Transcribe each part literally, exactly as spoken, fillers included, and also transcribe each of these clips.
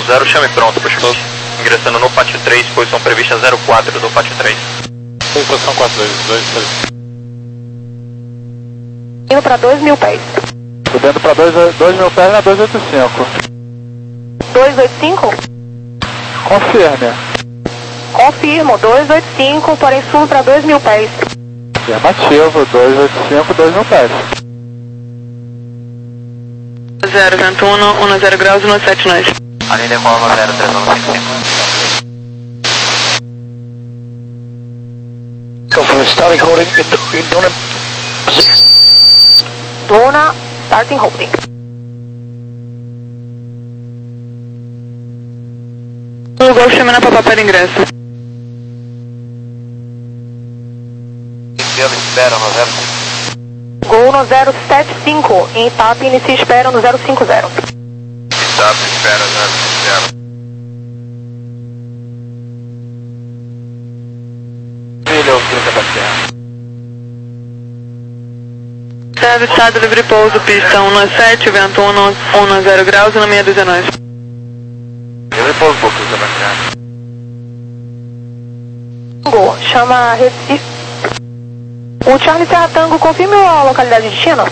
Zero, chame pronto, puxa. Ingressando no pátio três, posição prevista zero quatro do pátio três. Posição quatro dois, dois três. Indo para dois mil pés. Subindo para dois mil pés na dois oito cinco. dois oito cinco? Confirme. Confirmo, dois oito cinco, porém subo para dois mil pés. Afirmativo, dois oito cinco, dois mil pés. zero, vento um, um zero graus, um sete nós. Ali decola zero três um cinco cinco. Go for starting holding in Dona. Dona, starting holding. O Gol chamando para papel ingresso. Pelo espera no zero cinco. Gol no zero sete cinco, em TAP inicia espera no zero cinco zero. Itap espera zero cinco zero. Filho, filho da terra. Serve estado livre pouso, pista um sete, vento um, um zero graus, na meia dúzia nós. Livre pouso, pouco, filho da terra. Gol, chama Recife. O Charlie Serra Tango, confirme a localidade de destino?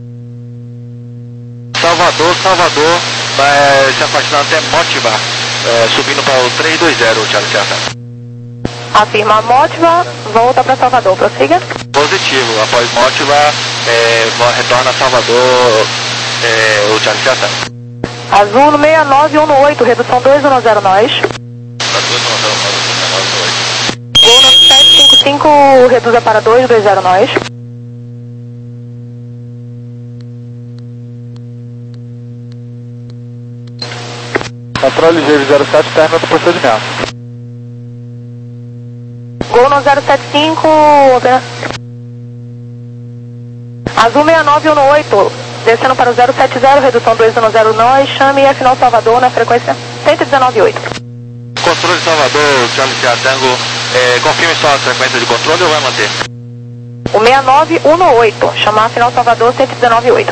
Salvador, Salvador, vai se afastando até Motivar, é, subindo para o três dois zero, Charlie Serra. Afirma Motiva, volta para Salvador, prossiga. Positivo, após Motivar, é, retorna a Salvador, é, o Charlie Serra. Azul no seis nove um oito, redução dois um zero nós. Gol no sete cinco cinco, reduza para dois dois zero nós. Controle ligeiro zero sete, término do procedimento. Gol no zero sete cinco, Azul seis nove um oito, descendo para o zero sete zero, redução dois um zero nós, chame e final Salvador na frequência cento e dezenove oito. Controle Salvador, Charlie Serra Tango, é, confirme só a frequência de controle ou vai manter? O seis nove um oito, chamar final Salvador cento e dezenove oito.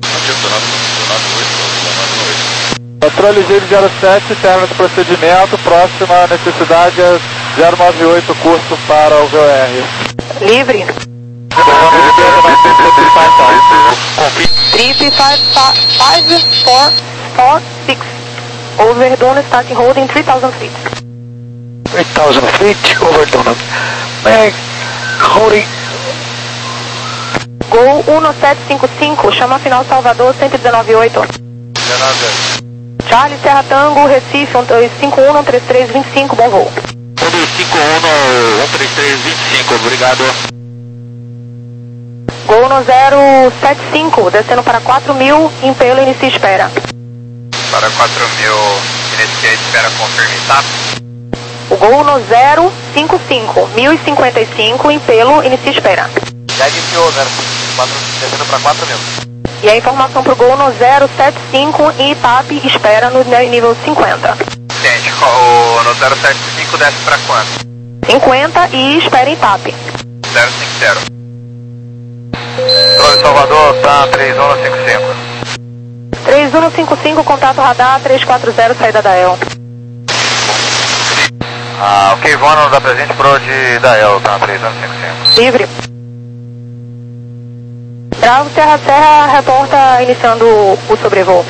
Controle ligeiro zero sete, término do procedimento, próxima necessidade é zero nove oito, curso para o V O R. Livre. Trip cinco quatro quatro seis. Over Dona starting holding three thousand feet. three thousand feet over Dona. Mag holding. Gol um sete cinco cinco, chama final Salvador cento e dezenove oito. Charlie Serra Tango, Recife um dois cinco um um três três dois cinco, bom voo. um dois cinco um um três três dois cinco, obrigado. Gol no zero sete cinco, descendo para quatro mil, impelo, inicia espera. Para quatro mil, inicia espera, confirme, tá? O gol no zero cinco cinco, mil e cinquenta e cinco, impelo, inicia espera. Já iniciou, zero quatro, descendo para quatro mil. E a informação para o gol no zero sete cinco e TAP espera no nível cinquenta. Gente, o, no zero sete cinco desce para quanto? cinquenta e espera em TAP. zero cinco zero. Controle Salvador, tá três um cinco cinco. três um cinco cinco, contato radar três quatro zero, saída da E L. Ah, ok, Vono dá presente pro de da E L, tá três um cinco cinco. Livre. Bravo, Serra Serra, reporta iniciando o sobrevoo.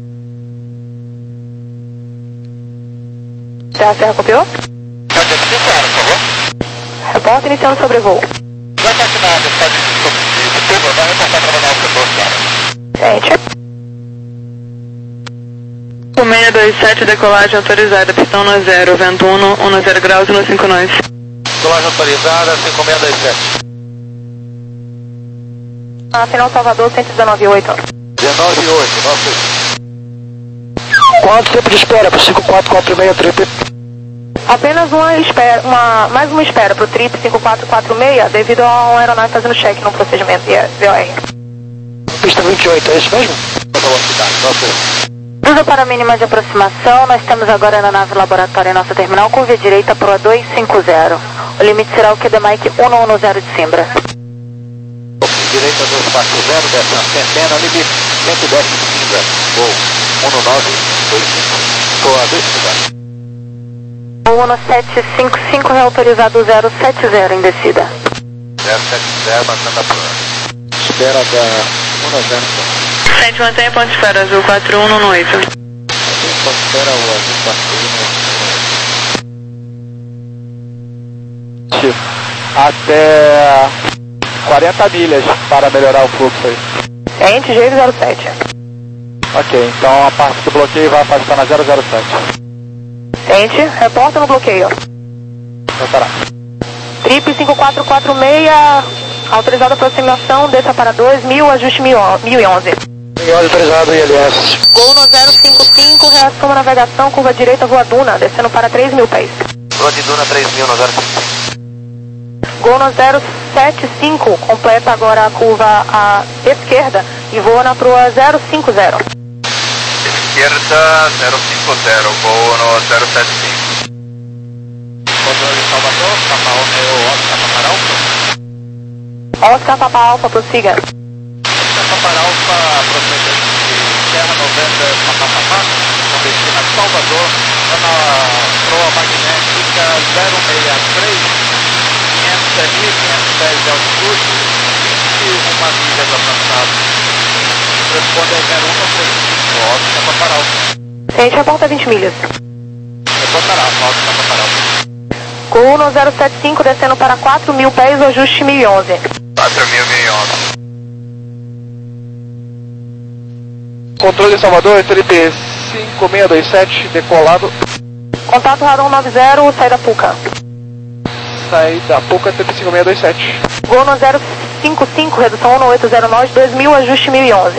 Serra Serra, copiou? Pode claro, por favor. Reporta iniciando o sobrevoo. Já tá aqui na mensagem de turma, vai reportar para o setor, cara. Gente. O seis dois sete, decolagem autorizada, pistão no zero, vento um, um zero graus, no cinco nós. Decolagem autorizada, cinco seis dois sete. A final Salvador cento e dezenove oito. dezenove oito, nosso. Quanto tempo de espera para cinco quatro quatro seis trip? Apenas uma espera, uma, mais uma espera para o Trip cinco quatro quatro seis, devido a uma aeronave fazendo check no procedimento de V O R. Pista vinte e oito, é isso mesmo? Velocidade, nosso. Cruza para mínima de aproximação, nós estamos agora na nave laboratório em nossa terminal, curva direita para o A dois cinco zero. O limite será o Q D Mike cento e dez de Simbra. Direita dois quatro zero, desce na centena, limite cento e dez de Simbra. Voo um nove dois cinco. Boa, descida. Uno sete cinco cinco, reautorizado zero sete zero em descida. zero sete zero, batendo a prova. Espera da Uno zero. sete, mantenha ponto de espera, azul quatro um um oito. Espera o azul quatro um. Até quarenta milhas para melhorar o fluxo aí. Ciente, G zero sete. Ok, então a parte do bloqueio vai afastar na zero zero sete. Ciente, reporta no bloqueio. Voltará. Trip cinco quatro quatro seis, autorizada aproximação, desça para dois mil, ajuste mil e onze. mil autorizado, I L S. Gol no zero cinco cinco, reassuma navegação, curva direita, Rua Duna, descendo para três mil pés. Rua de Duna três mil no zero cinco. Gol no zero sete cinco, completa agora a curva à esquerda e voa na proa zero cinco zero. Esquerda zero cinco zero, voo no zero sete cinco. Controle Salvador, Papa Romeo, Oscar Papa Alfa. Oscar Papa Alfa, prossiga. Oscar Papa Alfa, procedente de Terra noventa, Papa Papa, com destino a Salvador, na proa magnética zero seis três, quinhentos mil quinhentos e dez de altitude, vinte e uma milhas avançadas. Responde a zero um três cinco, Oscar Papa Alfa. Ciente, reporta vinte milhas. Reportará, Oscar Papa Alfa. Gol no zero sete cinco, descendo para quatro mil pés, o ajuste mil e onze. quatro mil e onze. Controle de Salvador, Trip cinco seis dois sete, decolado. Contato Radon noventa, sai da Puca. Sai da Puca, Trip cinco seis dois sete. Gol no zero cinco cinco, redução um oito zero nove, dois mil, ajuste mil e onze.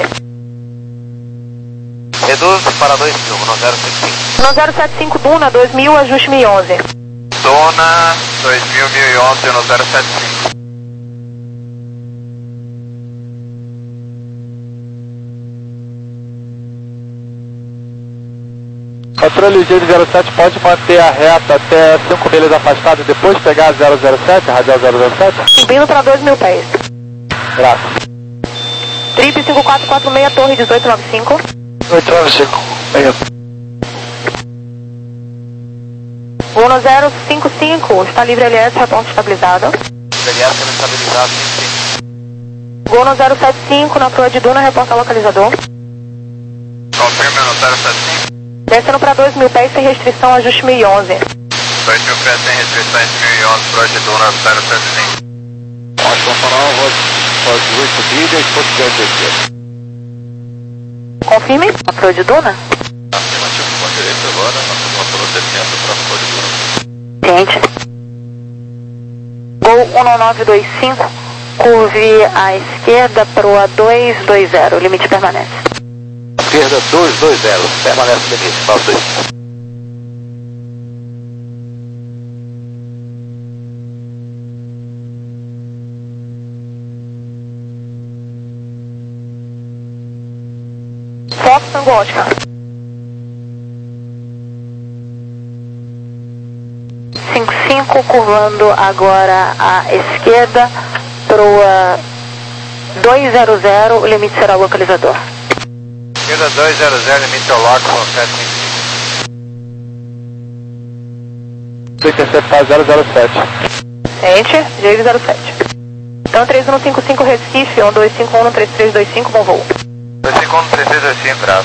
Reduz para dois mil, no zero sete cinco. No zero sete cinco, Duna, dois mil, ajuste mil e onze. Dona dois mil, mil e onze no zero sete cinco. Controle G de zero sete pode manter a reta até cinco milhas afastado e depois pegar a zero zero sete, a radial zero zero sete? Subindo para dois mil pés. Graças. Trip cinco quatro quatro seis, torre dezoito nove cinco. oito nove cinco. Meio. Uno zero cinco cinco, está livre L S, reporte estabilizado. L S estabilizado, sim. Gol no zero sete cinco, na proa de Duna, reporta localizador. Confirme no zero sete cinco. Descendo para dois mil pés, sem restrição, ajuste mil e onze. dois mil pés sem restrições, mil e onze, proa de Duna zero sete cinco. Ótimo, farol, roda oito milhas, posição de esquerda. Confirme, na proa de Duna. Afirmativo, com direito agora, nós vamos procedimento para a proa de Duna. Ciente. Gol um nove dois cinco, curve à esquerda, proa dois dois zero, limite permanece. Esquerda dois dois zero, permanece limite, falso dois. Fox Tango Oscar. cinco cinco, curvando agora à esquerda, proa dois zero zero, o limite será o localizador. Esquerda dois zero zero, limite ao lock, com sete cinco cinco. Interceptar zero zero sete. Ciente, G zero sete. Então três um cinco cinco Recife, um dois cinco um três três dois cinco, bom voo. dois cinco um, três três dois cinco, graças.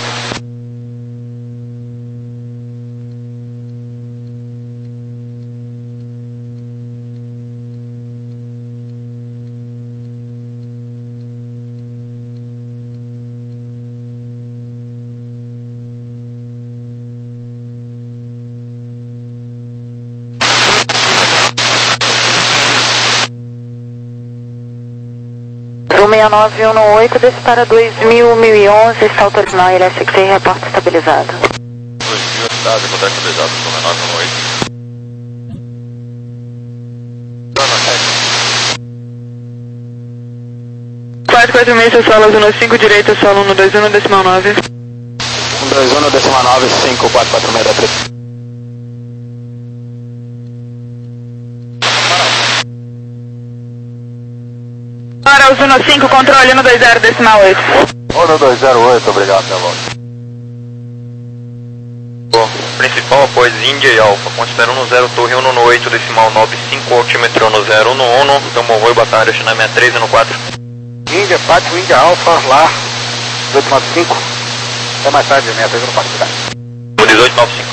seis nove um oito, desce para dois mil, mil e onze, está autorizado, L S X, reporte estabilizado. dois mil, está, reportar estabilizado, seis nove um oito. quatro quatro seis, solo uno cinco, direita, solo um dois um, decimal nove. um dois um, decimal nove, cinco quatro quatro seis da trip. Arauz um cinco, controle um dois zero, decimal oito. um dois zero oito, obrigado, minha volta. Bom. principal após Índia e Alfa, com espera um zero, torre um no oito, decimal nove cinco, altímetro no zero um um, então Monroe, boa tarde, China sessenta e três no quatro. Índia, Pátio, Índia, Alfa, lá, dezoito nove cinco, é mais tarde, sessenta e três no quatro, cidade. dezoito nove cinco.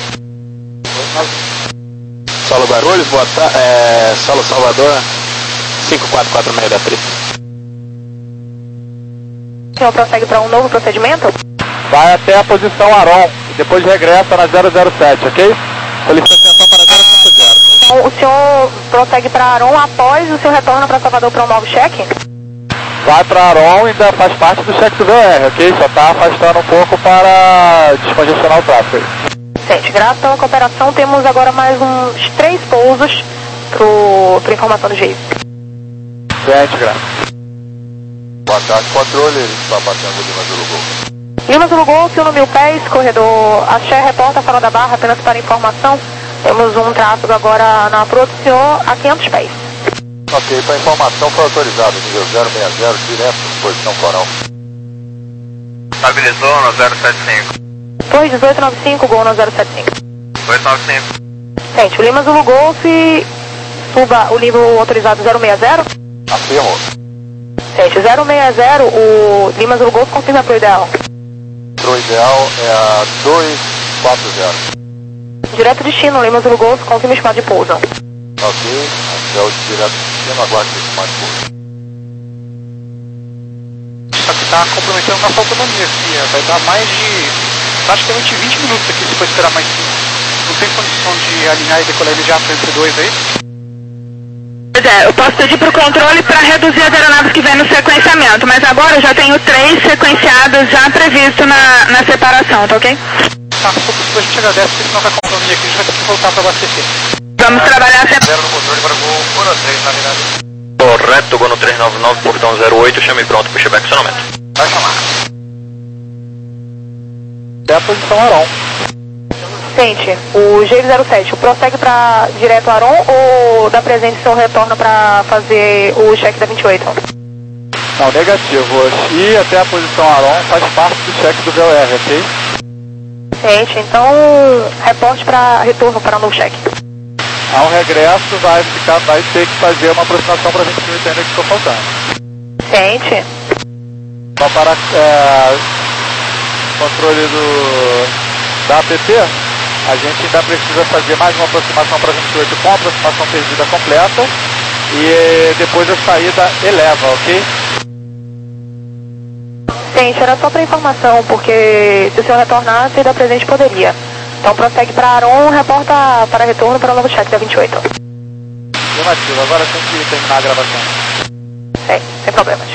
Saulo Barulhos, boa tarde, é, Saulo Salvador, cinco quatro quatro seis da trip. O senhor prossegue para um novo procedimento? Vai até a posição Aron e depois regressa na zero zero sete, ok? Solicitação para zero cinco zero. Então o senhor prossegue para Aron após o seu retorno para Salvador para um novo cheque? Vai para Aron e ainda faz parte do cheque do V R, ok? Só está afastando um pouco para descongestionar o tráfego. Gente, graças pela cooperação, temos agora mais uns três pousos para informação do G I S. Gente, graças. Boa tarde, controle, ele está batendo Lima Zulu Golf. Lima Zulu Golf, no mil pés, corredor Axé, reporta fora da barra, apenas para informação. Temos um tráfego agora na Proa do senhor a quinhentos pés. Ok, para informação foi autorizado, nível zero seis zero, direto, posição coral. Estabilizou no zero sete cinco. Torre dezoito nove cinco, gol no zero sete cinco. dezoito nove cinco. Gente, o Lima Zulu Golf, suba o nível autorizado zero seis zero. Afirmo. Gente, zero seis zero, o Lima Zulu Golf confirma para o ideal. O ideal é a dois quatro zero. Direto destino, Lima Zulu Golf, confirma o estimado de pouso. Ok, até o direto destino, aguarde o estimado de pouso. Isso aqui está comprometendo nossa autonomia aqui, vai dar mais de praticamente vinte minutos aqui se for esperar mais cinco. Não tem condição de alinhar e decolar imediato entre dois aí? Pois é, eu posso pedir para o controle para reduzir as aeronaves que vêm no sequenciamento, mas agora eu já tenho três sequenciados já previstos na, na separação, tá ok? Tá, se for possível a gente agradece, porque senão vai com a autonomia aqui, a gente vai ter que voltar para abastecer. Vamos trabalhar sempre. Zero no controle para Gol um três na virada. Correto, Gol no trezentos e noventa e nove, portão zero oito, chame pronto, pushback acionamento. Vai chamar. Até a posição Aron. Gente, o G zero sete, prossegue para direto Aron ou dá presente seu retorno para fazer o cheque da vinte e oito? Não, negativo. E até a posição Aron faz parte do cheque do V R, ok? Gente, então reporte para retorno para um novo cheque. Ao regresso vai, ficar, vai ter que fazer uma aproximação para a gente entender que estou faltando. Gente. Só para é, controle do, da A P P, a gente ainda precisa fazer mais uma aproximação para vinte e oito com a aproximação perdida completa e depois a saída eleva, ok? Gente, era só para informação, porque se o senhor retornasse, da presente poderia. Então prossegue para Aron, reporta para retorno para o novo cheque da vinte e oito. Afirmativo, agora tem que terminar a gravação. Sim, sem problemas.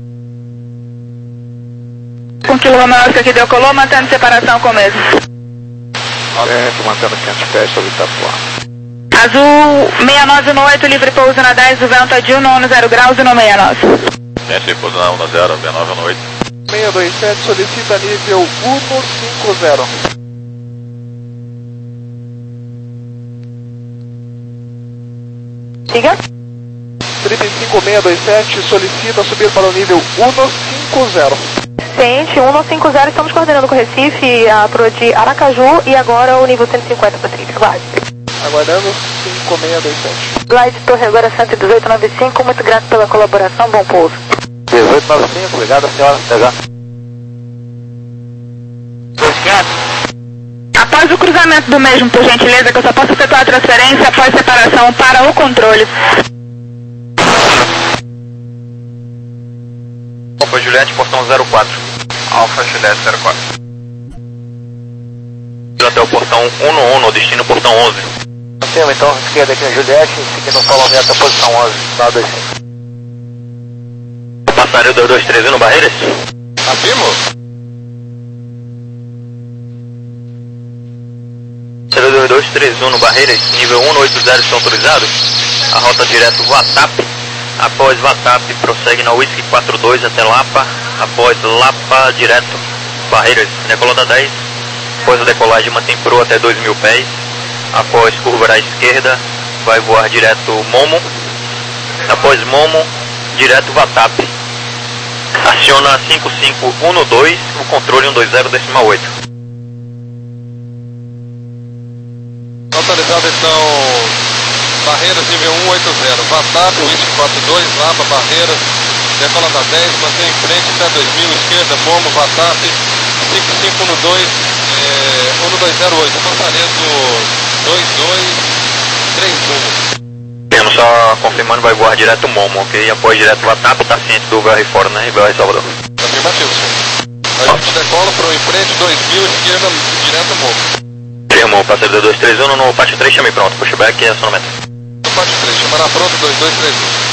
Com quilômetro aqui deu colô, mantendo separação com o mesmo. É, mantendo quinhentos pés sobre Itapuã. Azul seis nove no oito, livre pouso na dez, o vento adiu no zero graus e no sessenta e nove. Gente, pouso na um zero, sessenta e nove no oito. seis dois sete solicita nível um cinco zero. Siga. trinta e cinco seis dois sete solicita subir para o nível um cinco zero. Gente, um cinco zero, estamos coordenando com o Recife, a proa de Aracaju e agora o nível cento e cinquenta para Trip. Glide. Aguardando cinco seis dois sete. Glide, torre agora cento e dezoito noventa e cinco, muito grato pela colaboração, bom pouso. dezoito noventa e cinco, obrigado senhora, até já. Após o cruzamento do mesmo, por gentileza, que eu só posso efetuar a transferência após separação para o controle. Alfa Juliette, portão zero quatro. Alfa Juliette zero quatro. Até o portão um no um, no destino portão onze. Confirma então, esquerda aqui na Juliette, seguindo o follow-me até a posição onze, nove dois cinco. Passaria dois dois três no Barreiras? Afirmo. Passaria dois dois três um no Barreiras, nível um oito zero estão autorizados. A rota direto Vatap. Após Vatap, prossegue na Whisky quatro dois até Lapa. Após Lapa, direto Barreiras, decolada dez. Após a decolagem, mantém proa até dois mil pés. Após curva à esquerda, vai voar direto Momo. Após Momo, direto Vatap. Aciona cinco cinco um no dois, o controle um dois zero decimal oito. atualizado então, Barreiras nível um oito zero, Vatap, Whisky quatro dois, Lapa, Barreiras, decola da dez, mantém em frente até dois mil, esquerda, Momo, Vatap, cinco cinco um dois, é, um dois zero oito, Fortaleza dois dois três um. Temos só confirmando, vai voar direto Momo, ok? Após direto Vatap, tá ciente do V R fora, né? V R Salvador. Afirmativo, senhor. A gente decola para o em frente, dois mil, esquerda, direto Momo. Firmou, parceiro dois dois três um no pátio três, chame pronto, pushback e acionamento. No pátio três, chamará pronto, dois dois três um.